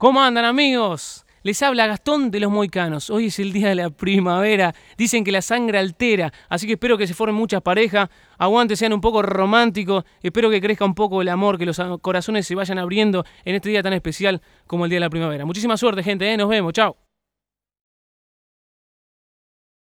¿Cómo andan, amigos? Les habla Gastón de los Mohicanos. Hoy es el día de la primavera. Dicen que la sangre altera, así que espero que se formen muchas parejas. Aguante, sean un poco románticos. Espero que crezca un poco el amor, que los corazones se vayan abriendo en este día tan especial como el día de la primavera. Muchísima suerte, gente, Nos vemos. Chao.